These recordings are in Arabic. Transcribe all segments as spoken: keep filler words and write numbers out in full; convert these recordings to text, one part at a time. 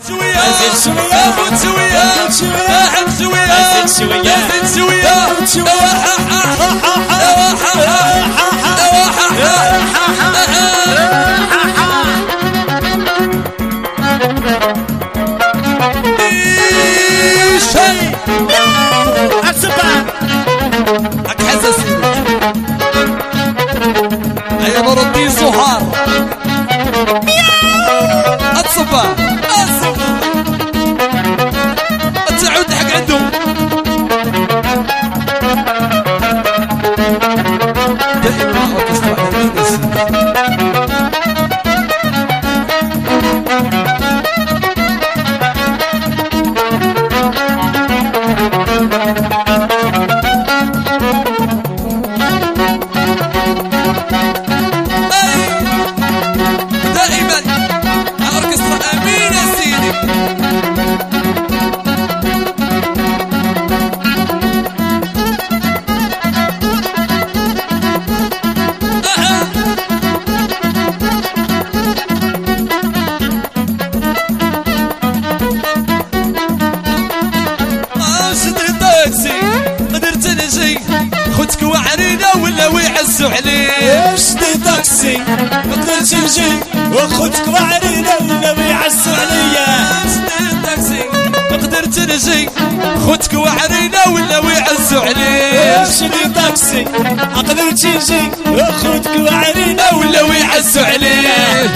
شوية زيد شوية خد شوية احب شوية زيد شوية زيد شوية شيء السبع هاك حساسي هيا نور الدين سهار الصبا الصبا تعود حق عندهم دائما خدك وعرينا ولا ويعزوا عليك شدي تاكسي مقدرش نجي وخدك وعرينا ولا ويعزوا عليا شدي تاكسي قدرت نجي خدك وعرينا ولا ويعزوا عليك شدي تاكسي قدرت نجي وخدك وعرينا ولا ويعزوا عليك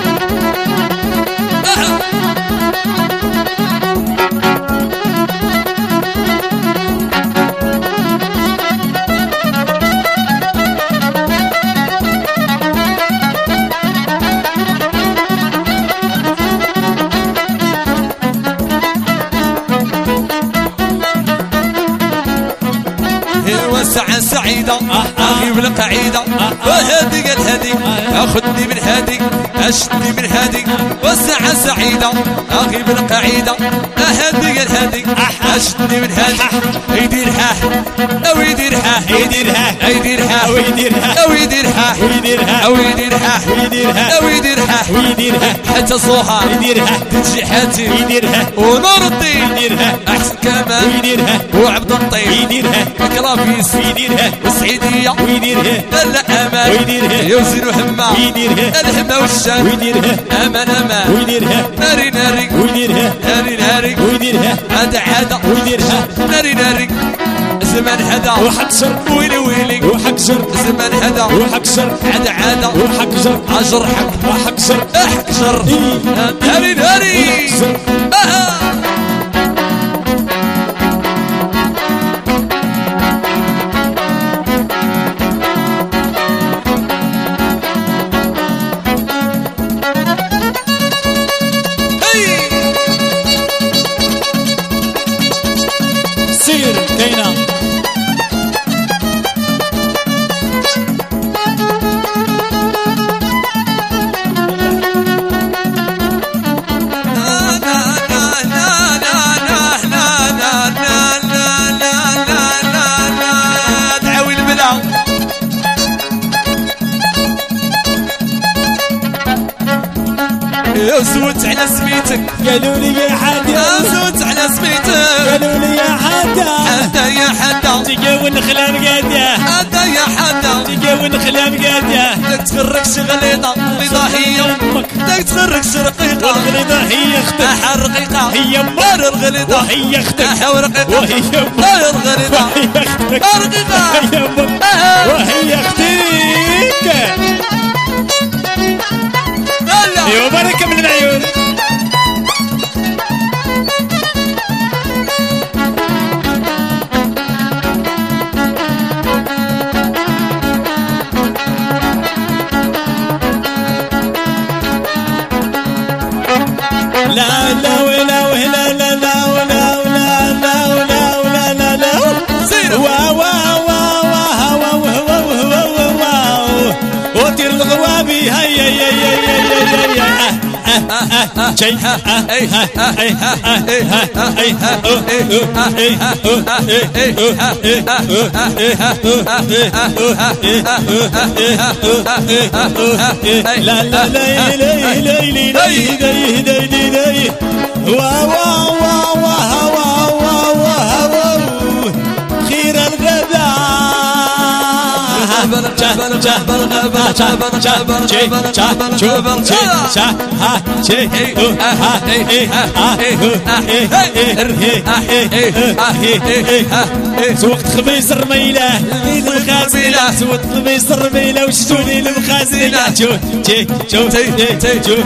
وسعة سعيدة أخي بالقعيدة وهادي قال هادي أخذني من هادي أشتني من هادي وسعة سعيدة أخي بالقعيدة هادي قال هادي أشتني من هادي يديرها أو يديرها يديرها يديرها أو يديرها أو يديرها يديرها أو يديرها يديرها أو يديرها ويديرها حتى صوها يديرها تجي حاتم يديرها ونور الدين يديرها أحسن كمان ويديرها وعبد اللطيف يديرها كرافيس ويديرها والسعيدية ويديرها لا أمان ويديرها يوزن وهمة ويديرها الهمة والشام ويديرها أمان أمان ويديرها ناري ناري ويديرها ناري ناري ويديرها هذا عادة ويديرها ناري ناري زمان هذا وحكسر ويلي ويلي وحكسر زمان هذا وحكسر عادة عادة وحكسر أجرحك وحكسر احكسر ناري ناري آه. سير كينا زوت على سميتك قالوا لي يا حدا زوت على سميتك قالوا لي يا حدا حدا يا حدا تجاون خلام قادية حدا يا حدا تجاون خلام قادية بدك تخرجش غليظة غليظة هي امك بدك تخرجش رقيقة والغليظة هي اختك احا رقيقة هي امك دار الغليظة وهي اختك احا ورقيقة وهي امك دار الغليظة وهي اختك رقيقة هي امك وهي اختك ايوا بركة من العيون لا لا ولا ولا لا لا ولا ولا لا ولا ولا لا لا وا وا وا وا وا وا وا وا وا وطير الغوابي هيا يا يا يا يا شيء لا لا لا لا لا لا لا سوقت خميس الرميله المخازنه سوقت خميس الرميله وشتوني المخازنه شوف شوف شوف شوف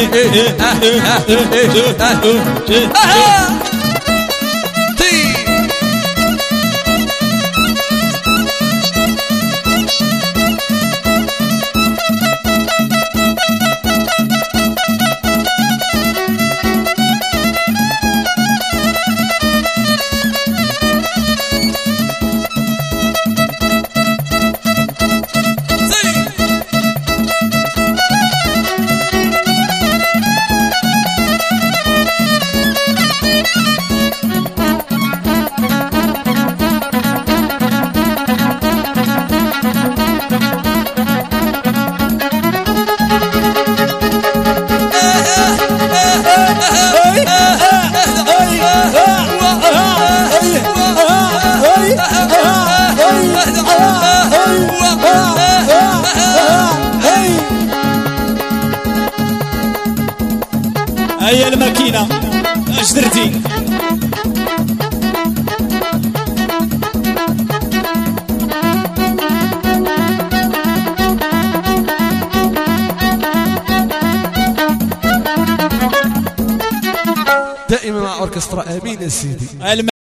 هيا الماكينة اش درتي؟ دائما مع اوركسترا امين يا سيدي.